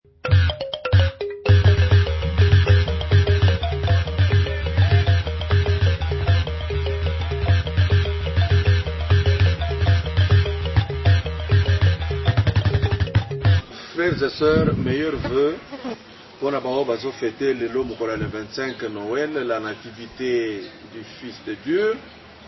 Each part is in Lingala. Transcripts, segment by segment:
Frères et sœurs, meilleurs vœux pour la fêter le 25 Noël, la nativité du Fils de Dieu.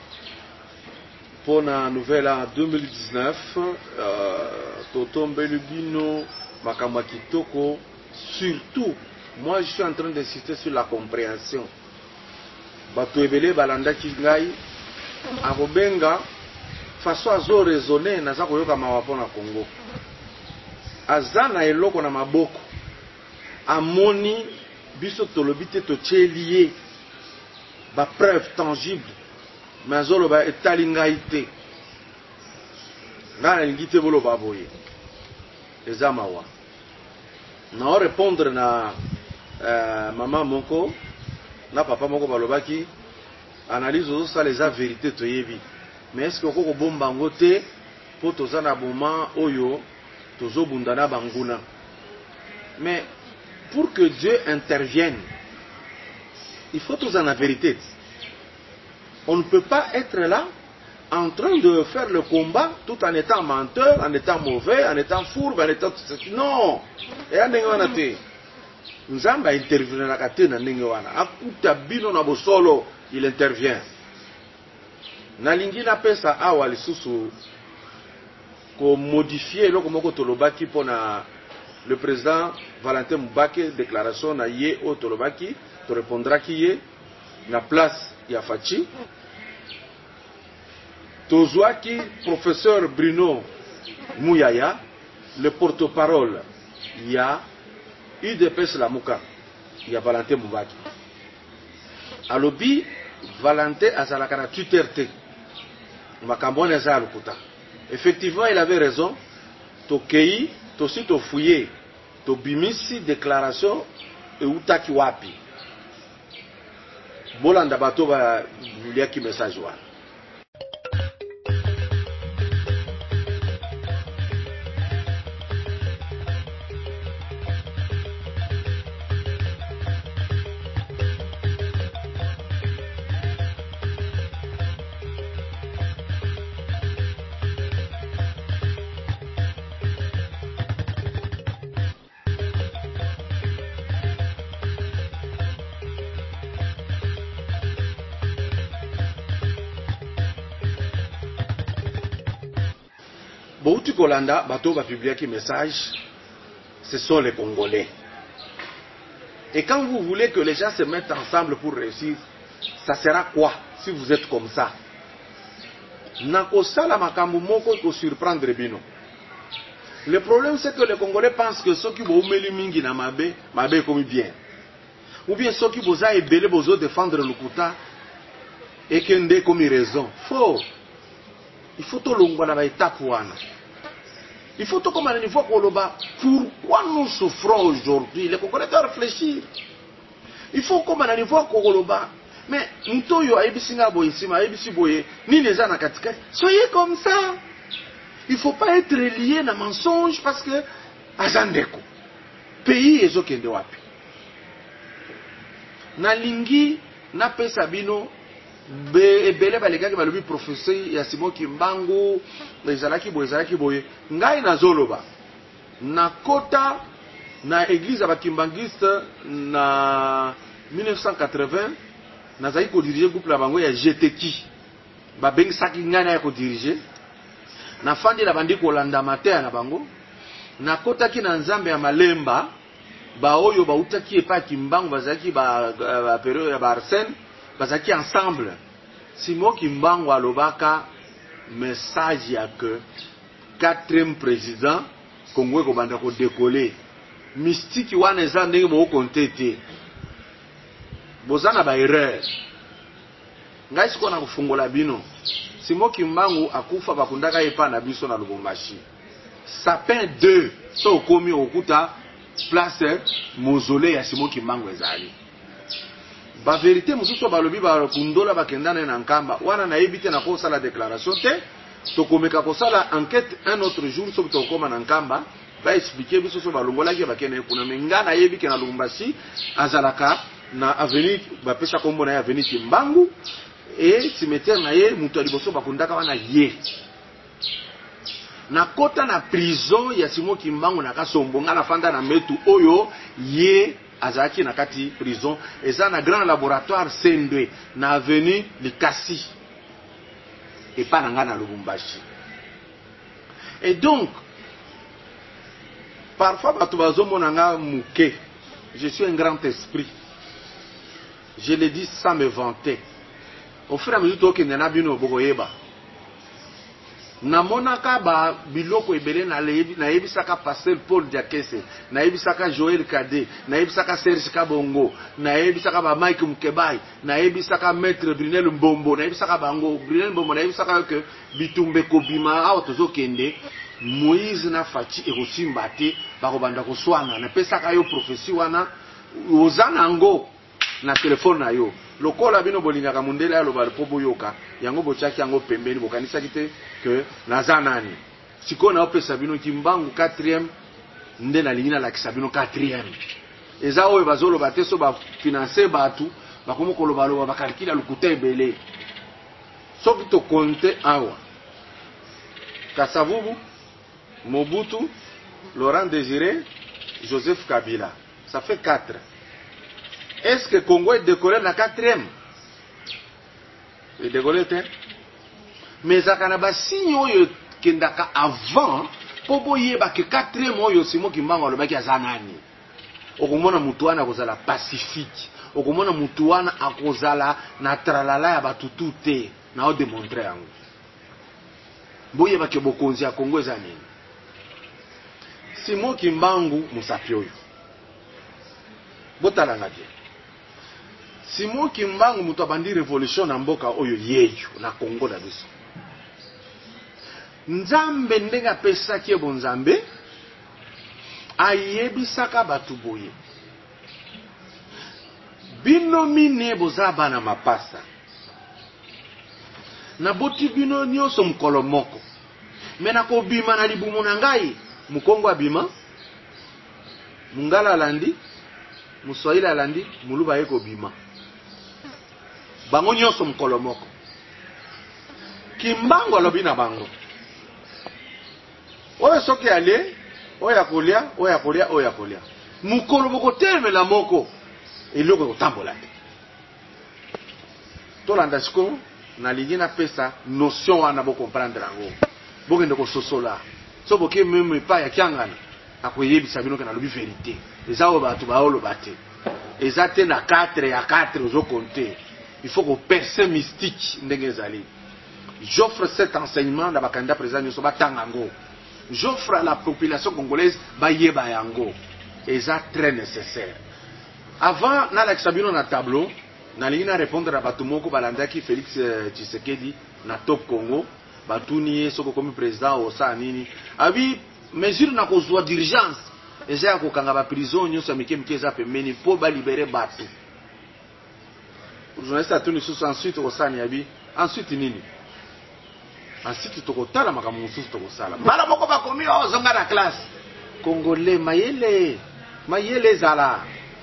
Pour la nouvelle an 2019, Totombe Lubino, Makamaki Toko, surtout, moi je suis en train d'insister sur la compréhension. Bato ebele balanda kingai, akobenga, façon azo raisonner, naza koyoka mawapo na Congo. Azana eloko na maboko amoni biso tolobite to lié ba preuve tangible mais azolo ba etalingaite ngana lingite bolo baboye ezamawa na répondre na maman moko na papa moko balobaki analyse ozo ça les vérité to yebi mais est-ce que koko bomba ngote po tozana boma oyo tozo bundana banguna. Mais pour que Dieu intervienne, il faut tous en la vérité. On ne peut pas être là en train de faire le combat tout en étant menteur, en étant mauvais, en étant fourbe, en étant... Non. Et en n'engue te. Nzamba intervient na kate na n'engue wana. Akuta bino na bosolo, il intervient. Na lingi na pesa awa lisusu ko modifier le komoko tolobaki pour le président Valentin Mubake déclaration na ye o tolobaki to répondra ki ye na place ya Fachi tozwaki professeur Bruno Mouyaya le porte-parole ya UDPS Lamuka ya Valentin Mubake alobi Valentin azalaka na tuteur makambo na za lokuta. Effectivement, il avait raison. Tokei, tosi to fouillé, to bimisi déclaration et utaki wapi. Bolanda bato ba liaki message wa. Bouti Kolanda, bateau va publier un message, ce sont les Congolais. Et quand vous voulez que les gens se mettent ensemble pour réussir, ça sera quoi si vous êtes comme ça? Nakosala makambo moko ko surprendre bino. Le problème c'est que les Congolais pensent que ceux qui vont meli mingi na mabe comme bien. Ou bien ceux qui vont ebele bozo défendre le kuta et kende comme raison. Faux. Il faut tout l'ongwa na ba étape wana. Il faut tout comme à niveau koloba. Pourquoi nous souffrons aujourd'hui? Les Congolais doivent réfléchir. Il faut comme à niveau koloba. Mais ntoyo aibisinga boye sima aibisi boye ni les ana katika. Soyez comme ça. Il faut pas être lié na mensonge parce que azandeko. Pays ezokende wapi. Na lingi na pesa bino ebele balekaki balobi professeur ya Simon Kimbangu ezalaki boye ngai nazoloba na kota na église ya bakimbangiste na 1980 nazali ko diriger groupe la bango ya GTK babengisaki ngai na ko diriger na fandi la bandi kolanda matin na bango na kota ki na nzambe ya Malemba ba oyo ba utaki epa Kimbangu bazaki ba période ya Arsène bazaki ensemble. Simon Kimbangu alobaka message ya que 4e président Congo ko banda ko décoller. Mystique wana eza ndenge bo kontete. Bozana ba erreur. Ngai siko na kufungola bino. Simon Kimbangu akufa bakundaka epa na biso na Lubumbashi. Sapin 2 so komi okuta place mausolée ya Simon Kimbangu ezali. Ba vérité mususu balobi ba kundola bakendana na nkamba wana na ebite na kosa la déclaration te to komeka kosa la enquête un autre jour so to koma na nkamba va expliquer biso so balongola ki bakene kuna menga na yebi ke na Lubumbashi azalaka na avenue ba pesa kombo na avenue Kimbangu et cimetière na ye mutu aliboso bakundaka wana ye na kota na prison ya Simon Kimbangu na Kasombo nga na fanda na metu oyo ye azaki na kati prison eza na grand laboratoire Sendwe na avenue Likasi et pas na nga na Lubumbashi. Et donc parfois bato bazomona nga muke, je suis un grand esprit, je le dis sans me vanter. Au fur et à mesure que na bino bokoyeba namonaka ba biloko ebele na yebisaka Pasteur Paul Diakese, na yebisaka Joël Kade, na yebisaka Serge Kabongo, na yebisaka ba Mike Mukebai, na yebisaka Maître Brunel Mbombo, na yebisaka bango Brunel Mbombo, na yebisaka que bitumbe kobima awa tozokende Moïse na Fachi ekosimba te bakobanda koswana na pesaka yo prophétie wana ozana ngo na telefone na yo lokola bino bolingaka mundele ya loba po boyoka yango bochaki yango pembeni bokanisa kite que naza nani siko na opesa bino Kimbangu 4e nde na lingina la kisabino 4e eza oyo bazolo bateso ba financer batu bakomo koloba loba bakalkila lukuta ebele soki to compte awa Kasavubu, Mobutu, Laurent Désiré, Joseph Kabila. Ça fait 4. Est-ce que Congo est décoré la 4e? Il est décoré, mais ça a signe kendaka avant pour boyeba que 4e oyo Simon Kimbangu le baki azanani. Okomona mutuana kozala pacifique. Okomona mutuana akozala na tralala ya batutu te. Na o démontrer yango. Boyeba ke bokonzi ya Congo ezanini. Simon Kimbangu musapi oyo. Botalanga bien. Simon Kimbangu mutu abandi révolution na mboka oyo yeyo na Congo na biso. Nzambe ndenga pesa ki ebo nzambe ayebisaka batu boye. Bino mine bozaba na mapasa. Na boti bino nyonso mukolo moko. Mena ko bima na libumu na ngai mukongo abima mungala alandi muswahili alandi muluba yeko bima bango nyonso mukolo moko. Kimbangu alobi na bango oyo soki ale oyo akolia oyo akolia oyo akolia mukolo moko temela moko eloko kotambola te tolanda siko na ligina pesa notion wana bo comprendre yango bokende ko sosola so boke meme pa ya kyangana akoyebisa bino kana lobi vérité eza o batu baolo bate eza te na 4 ya 4 ozo compter il faut que percer mystique ndenge ezali. J'offre cet enseignement na bakanda président nyoso batanga ngo. J'offre à la population congolaise bayeba yango. Eza très nécessaire. Avant na la kisabino na tableau na lingina répondre à batu moko balandaki Félix Tshisekedi na Top Congo batuni soko comme président osa nini abi mesure na kozwa d'urgence eza ko kanga ba prison nyoso mike eza pembeni po ba libérer batu. Journaliste atuni susu ensuite osa ni abi ensuite nini ensuite tokotala makambo mususu tokosala bala moko bakomi ozonga na classe congolais mayele zala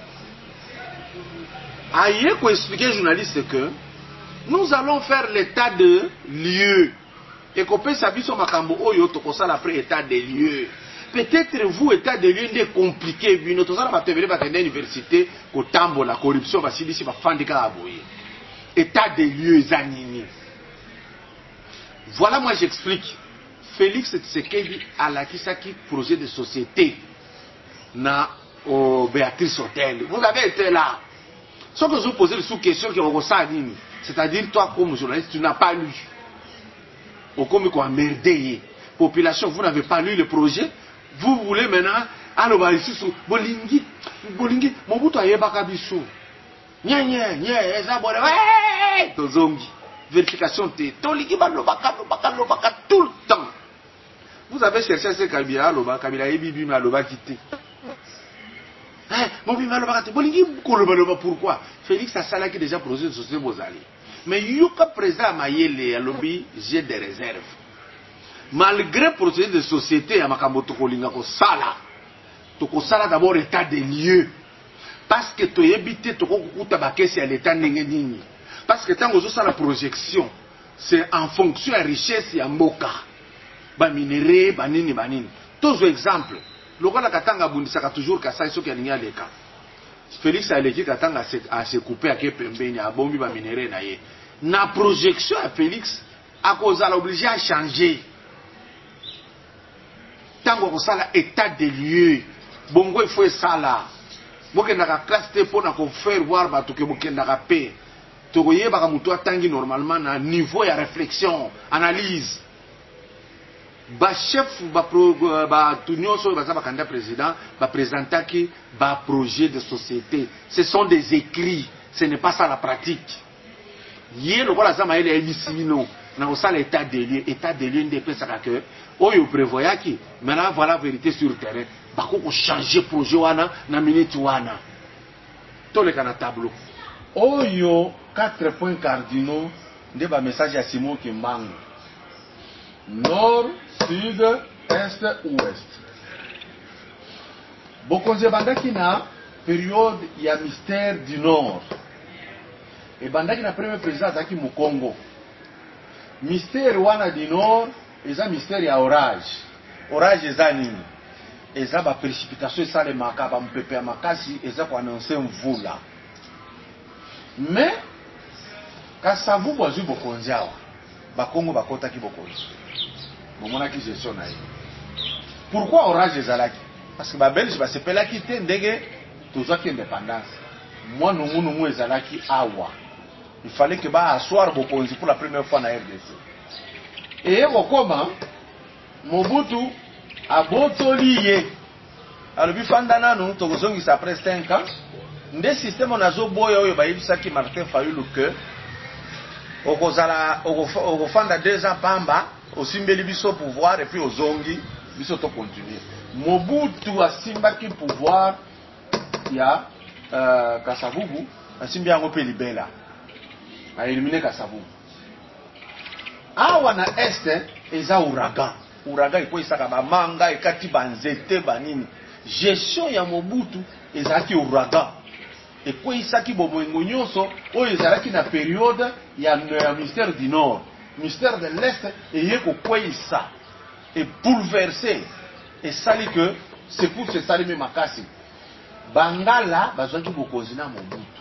aye ko expliquer journaliste que nous allons faire l'état de lieu et qu'on peut sabiso makambo oyo tokosala après état de lieu. Peut-être vous état de lieu est compliqué bino tozala batevele batende université ko tambola corruption basilisi bafandika aboye état de lieu zanini. Voilà, moi j'explique. Félix Tshisekedi a l'acquis projet de société na au Béatrice Hotel. Vous avez été là. Sauf que je vous posez sous question qui est c'est-à-dire toi comme journaliste tu n'as pas lu. Au comme quoi merder population vous n'avez pas lu le projet. Vous voulez maintenant alors ici sous bolingi Mobutu ayebaka biso. Nye eza bore ouais tozongi. Vérification T. Toliki balobaka tout le temps. Vous avez cherché ce Kabila loba, Kabila ebibi ma loba quitté. Mon bima loba quitté. Bolingi koloba pourquoi? Félix a sala qui déjà projet de société bozali. Mais yuka président Mayele a lobby, j'ai des réserves. malgré le procédé de société à makambo tokolinga ko sala d'abord état des lieux parce que tu évité tokokuta bakesi à l'état nini parce que tango zo sala projection c'est en fonction de la richesse ya mboka ba minerai banini tous exemple lokola katanga bundisaka toujours kasai soki alingi aleka Félix aleki katanga a se couper ake pembeni abombi ba minerai na ye na projection ya Félix akozala obligé à changer tango kosala état des lieux bongo il faut sala bokendaka classe te mpona kofaire voir bato ke bokendaka pe tokoyebaka moto atangi normalement na niveau ya réflexion analyse bachef bato nyonso oyo baza bakanda président baprésentaki baprojet de société ce sont des écrits ce n'est pas ça la pratique ye lokola aza mayele ayebisi bino na kosala état des lieux nde epesaka ke oyo prévoyaki maintenant voilà vérité sur terrain bako changer projet wana na minute wana toleka na tableau oyo 4 points cardinaux nde ba message ya Simon Kimbangu nord sud est ouest bokonze bandaki na période ya mystère du nord et bandaki na premier président azaki Mukongo mystère wana du nord eza mystère ya orage eza nini eza ba précipitation esalemaka bamopepe ya makasi eza koannonce mvula mais Kasavubu azwi bokonzi awa bakongo bakotaki bokonzi bomonaki gestion na ye pourquoi orage ezalaki parce que babelge basepelaki te ndenge tozwaki indépendance mwa nungunungu ezalaki awa il fallait que baassoir bokonzi pour la première fois na RDC eye kokoma Mobutu abotoli ye alobi fanda nanu tokozongisa après 5 ans nde système nazoboya oyo bayebisaki Martin Fayulu que okofanda 2 ans pamba osimbeli biso pouvoir et puis ozongi biso to continuer Mobutu asimbaki pouvoir ya Kasavubu asimbi yango pe libela a éliminer Kasavubu awa na este eza ouragan ikoisaka bamanga ekati banzete banini gestion ya Mobutu ezalaki ouragan ekoisaki bomoengo nyonso oyo ezalaki na période ya mystère du nord mystère de l'est eye kokweyisa et bouleversé esali que secousse esalemi makasi bangala bazwaki bokonzi na Mobutu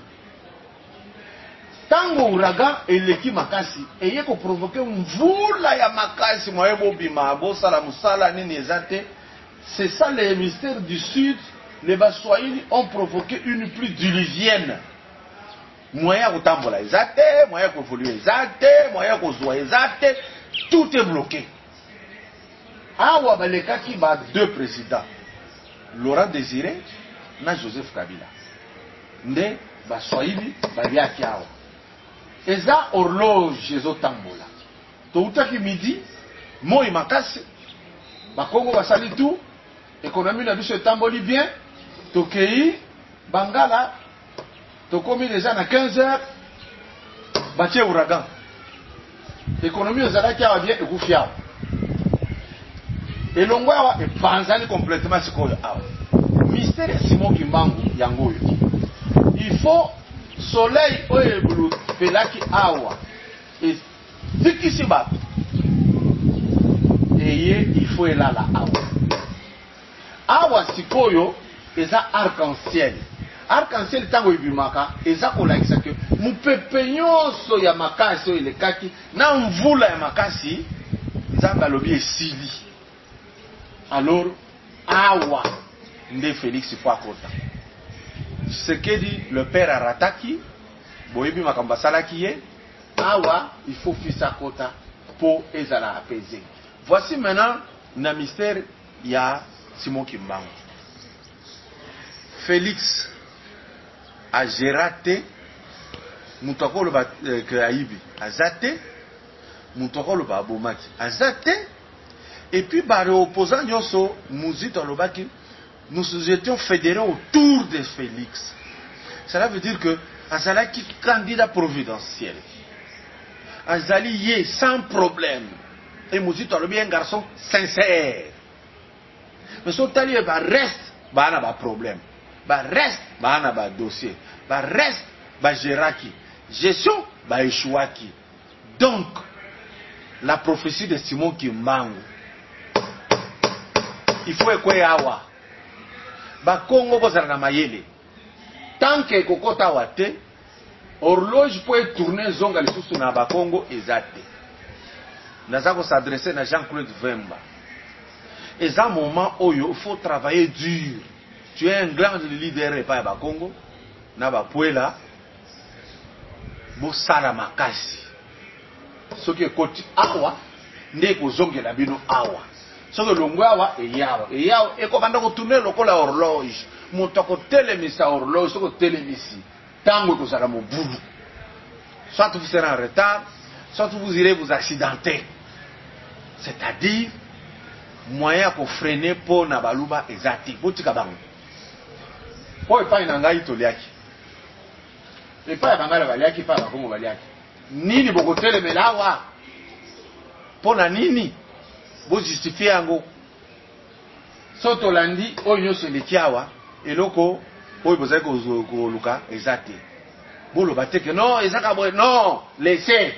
tango ouragan eleki makasi eye koprovoke mvula ya makasi moye bobima bosala mosala nini eza te c'est ça les mystères du sud les Baswahili ont provoqué une pluie diluvienne moyen kotambola eza te moyen koévoluer eza te moyen kozwa eza te tout est bloqué awa balekaki ba 2 présidents Laurent Désiré na Joseph Kabila nde Baswahili baliaki awa eza horloge ezotambola toutaki midi moi makasi bakongo basali tout économie na biso etamboli bien tokei bangala tokomi déjà na 15 heures batie ouragan économie ezalaki awa bien ekufi awa elongo awa epanzani complètement sikoyo awa mystère ya Simon Kimbangu yango oyo il faut soleil oyo ebulupelaki awa efikisi bato eye il faut elala awa sikoyo eza arc-en-ciel ntango ebimaka eza kolakisa ke mopepe nyonso ya makasi oyo elekaki na mvula ya makasi nzambe alobi esili alors awa nde Félix po akota Tshisekedi le père arataki boyebi makambo asalaki ye awa il faut fils akota po ezala apaisé voici maintenant na mystère ya Simon Kimbangu Félix a géré mutu akoloba ke aibi azate mutu akoloba abomaki azate et puis bareopposant nyonso muzito alobaki nous étions fédérés autour de Félix. Cela veut dire que azalaki candidat providentiel azali ye sans problème et Mouzito a bien un garçon sincère. Mais son tali va reste, bah on a pas problème. Bah reste, bah on a pas dossier. Bah reste, bah géraki. Gestion, bah échouaki. Donc, la prophétie de Simon Kimbangu, il faut écouter awa. Bah Congo bozala na mayele. Tant que kokota wate, horloge peut tourner zonga lisusu na ba Congo ezate. Nazako s'adresser na Jean-Claude Vemba. Et à un moment où il faut travailler dur. Tu es un grand leader et pas ba Congo. Na ba puela. Bo sala makasi. Ce qui est côté awa, n'est qu'aux ongles la bino awa. Ce que l'ongwa et yawa. Et yawa, et comme on a tourné le col à horloge. Mon toko télémisa horloge, ce que télémisi. Tango que ça va mon boulot. Soit vous serez en retard, soit vous irez vous accidenter. C'est-à-dire, moyen pour freiner pour Nabaluba exacti. Boutika bango. Pour ne pas y nangai toliaki. Et pas y bangala baliaki, pas la Congo baliaki. Nini boko telemelawa. Pour na nini. Bo justifier ango. Soto landi, oyo se lekiawa. Et loko, oyo bozai ko luka exacti. Bolo bateke, non, non, laissez.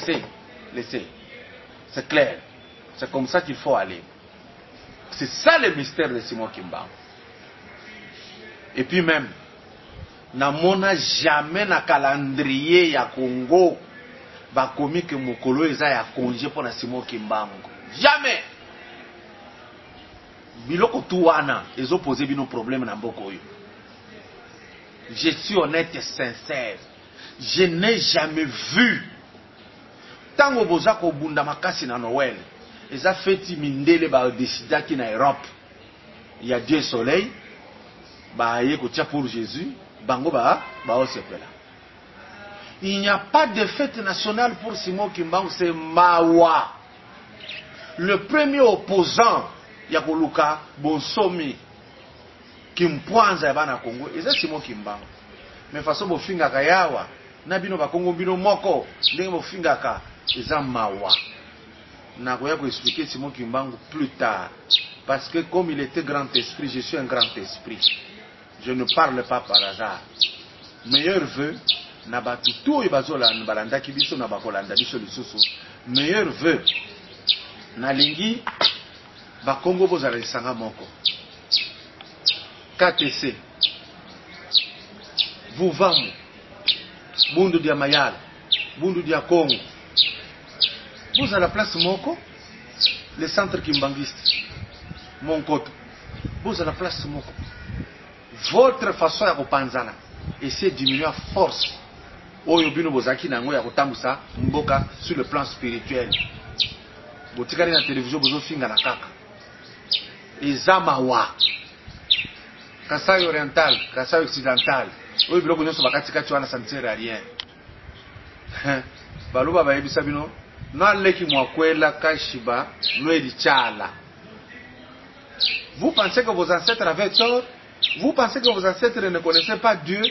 C'est clair. C'est comme ça qu'il faut aller. C'est ça le mystère de Simon Kimbangu. Et puis même, namona jamais na calendrier ya Congo bakomi que mokolo eza ya congé pour na Simon Kimbangu. Jamais. Biloko tu wana ezo poser bino problème na mboko oyo. Je suis honnête et sincère. Je n'ai jamais vu. Tango boza ko bunda makasi na Noël. Eza feti mindele ba décidaki na Europe. Il y a Dieu soleil. Ba ye ko tia pour Jésus. Bango ba osepela. Il n'y a pas de fête nationale pour Simon Kimbangu, c'est Mawa. Le premier opposant Yakoluka Bonsomi Kimpwanza ya bana Congo, c'est Simon Kimbangu. Mais façon bofinga kayawa, na bino ba Congo bino moko, ndenge bofinga ka eza Mawa. Na koya ko expliquer Simon Kimbangu plus tard parce que comme il était grand esprit, je suis un grand esprit. Je ne parle pas par hasard. Meilleur vœu na batutu ibazola balanda kibiso na bakolanda biso lisusu. Meilleur vœu na lingi ba Congo bozala lisanga moko. KTC Vuvamu Bundu dia Mayala Bundu dia Congo. Vous à la place moko le centre kimbangiste Monkoto. Vous à la place moko. Votre façon ya kopanzana essayer de diminuer à force oyo bino bozaki nango ya kotambusa mboka sur le plan spirituel. Botikali na télévision bozo finga na kaka. Ezamawa. Kasai oriental, Kasai occidental. Oyo biloko nyonso bakati kati wana ça ne sert à rien. Baloba ba yebisa bino na leki mwakwela kashiba noeli chala. Vous pensez que vos ancêtres avaient tort? Vous pensez que vos ancêtres ne connaissaient pas Dieu?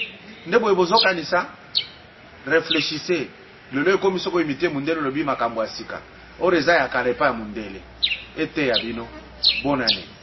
Réfléchissez. Le lieu comme ça imité mundele lobi makambo asika. Oreza ya karepa mundele. Ete yabino. Bonne année.